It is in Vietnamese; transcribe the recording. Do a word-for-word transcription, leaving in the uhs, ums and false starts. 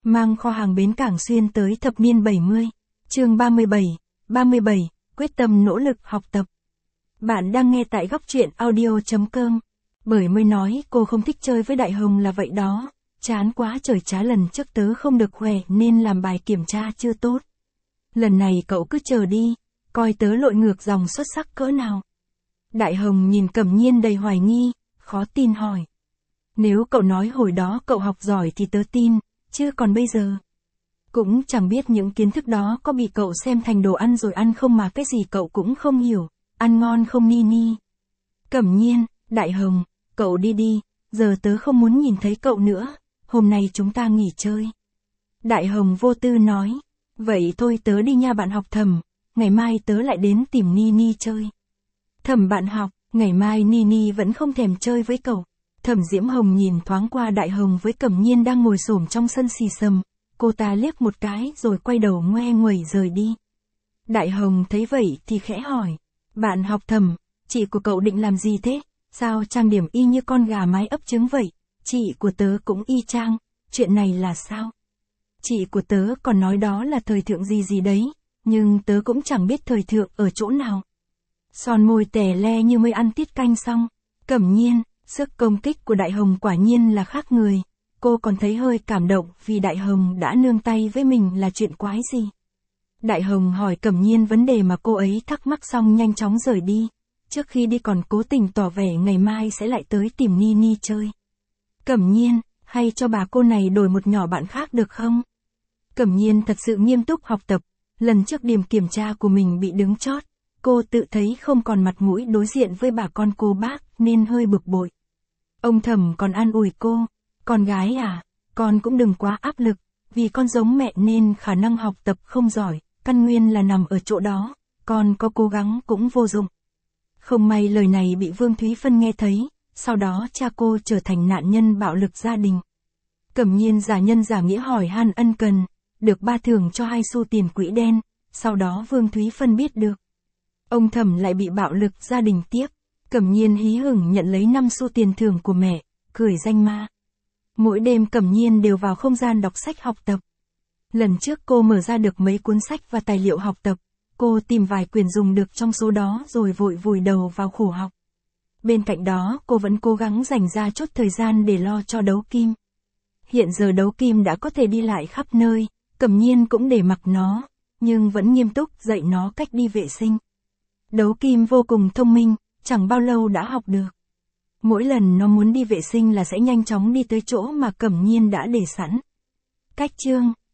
mang kho hàng bến cảng xuyên tới thập niên bảy mươi. Chương ba mươi bảy, ba mươi bảy, quyết tâm nỗ lực học tập. Bạn đang nghe tại góc truyện audio chấm com. Bởi mới nói cô không thích chơi với Đại Hồng là vậy đó. Chán quá trời trá, lần trước tớ không được khỏe nên làm bài kiểm tra chưa tốt. Lần này cậu cứ chờ đi, coi tớ lội ngược dòng xuất sắc cỡ nào. Đại Hồng nhìn Cẩm Nhiên đầy hoài nghi, khó tin hỏi. Nếu cậu nói hồi đó cậu học giỏi thì tớ tin, chứ còn bây giờ. Cũng chẳng biết những kiến thức đó có bị cậu xem thành đồ ăn rồi ăn không mà cái gì cậu cũng không hiểu, ăn ngon không Ni Ni. Cẩm Nhiên, Đại Hồng, cậu đi đi, giờ tớ không muốn nhìn thấy cậu nữa, hôm nay chúng ta nghỉ chơi. Đại Hồng vô tư nói, vậy thôi tớ đi nha bạn học Thẩm, ngày mai tớ lại đến tìm Ni Ni chơi. Thẩm bạn học, ngày mai Ni Ni vẫn không thèm chơi với cậu. Thẩm Diễm Hồng nhìn thoáng qua Đại Hồng với Cẩm Nhiên đang ngồi xổm trong sân xì xầm, cô ta liếc một cái rồi quay đầu ngoe nguẩy rời đi. Đại Hồng thấy vậy thì khẽ hỏi, bạn học Thẩm, chị của cậu định làm gì thế? Sao trang điểm y như con gà mái ấp trứng vậy? Chị của tớ cũng y chang, chuyện này là sao? Chị của tớ còn nói đó là thời thượng gì gì đấy, nhưng tớ cũng chẳng biết thời thượng ở chỗ nào. Son môi tè le như mới ăn tiết canh xong. Cẩm Nhiên, sức công kích của Đại Hồng quả nhiên là khác người. Cô còn thấy hơi cảm động vì Đại Hồng đã nương tay với mình là chuyện quái gì. Đại Hồng hỏi Cẩm Nhiên vấn đề mà cô ấy thắc mắc xong nhanh chóng rời đi. Trước khi đi còn cố tình tỏ vẻ ngày mai sẽ lại tới tìm Ni Ni chơi. Cẩm Nhiên, hay cho bà cô này đổi một nhỏ bạn khác được không? Cẩm Nhiên thật sự nghiêm túc học tập. Lần trước điểm kiểm tra của mình bị đứng chót. Cô tự thấy không còn mặt mũi đối diện với bà con cô bác nên hơi bực bội. Ông Thẩm còn an ủi cô, con gái à, con cũng đừng quá áp lực, vì con giống mẹ nên khả năng học tập không giỏi, căn nguyên là nằm ở chỗ đó, con có cố gắng cũng vô dụng. Không may lời này bị Vương Thúy Phân nghe thấy, sau đó cha cô trở thành nạn nhân bạo lực gia đình. Cẩm Nhiên giả nhân giả nghĩa hỏi han ân cần, được ba thưởng cho hai xu tiền quỹ đen, sau đó Vương Thúy Phân biết được. Ông Thẩm lại bị bạo lực gia đình tiếp. Cẩm Nhiên hí hửng nhận lấy năm xu tiền thưởng của mẹ, cười danh ma. Mỗi đêm Cẩm Nhiên đều vào không gian đọc sách học tập. Lần trước cô mở ra được mấy cuốn sách và tài liệu học tập, cô tìm vài quyển dùng được trong số đó rồi vội vùi đầu vào khổ học. Bên cạnh đó cô vẫn cố gắng dành ra chút thời gian để lo cho Đấu Kim. Hiện giờ Đấu Kim đã có thể đi lại khắp nơi, Cẩm Nhiên cũng để mặc nó, nhưng vẫn nghiêm túc dạy nó cách đi vệ sinh. Đấu Kim vô cùng thông minh, chẳng bao lâu đã học được. Mỗi lần nó muốn đi vệ sinh là sẽ nhanh chóng đi tới chỗ mà Cẩm Nhiên đã để sẵn. Cách chương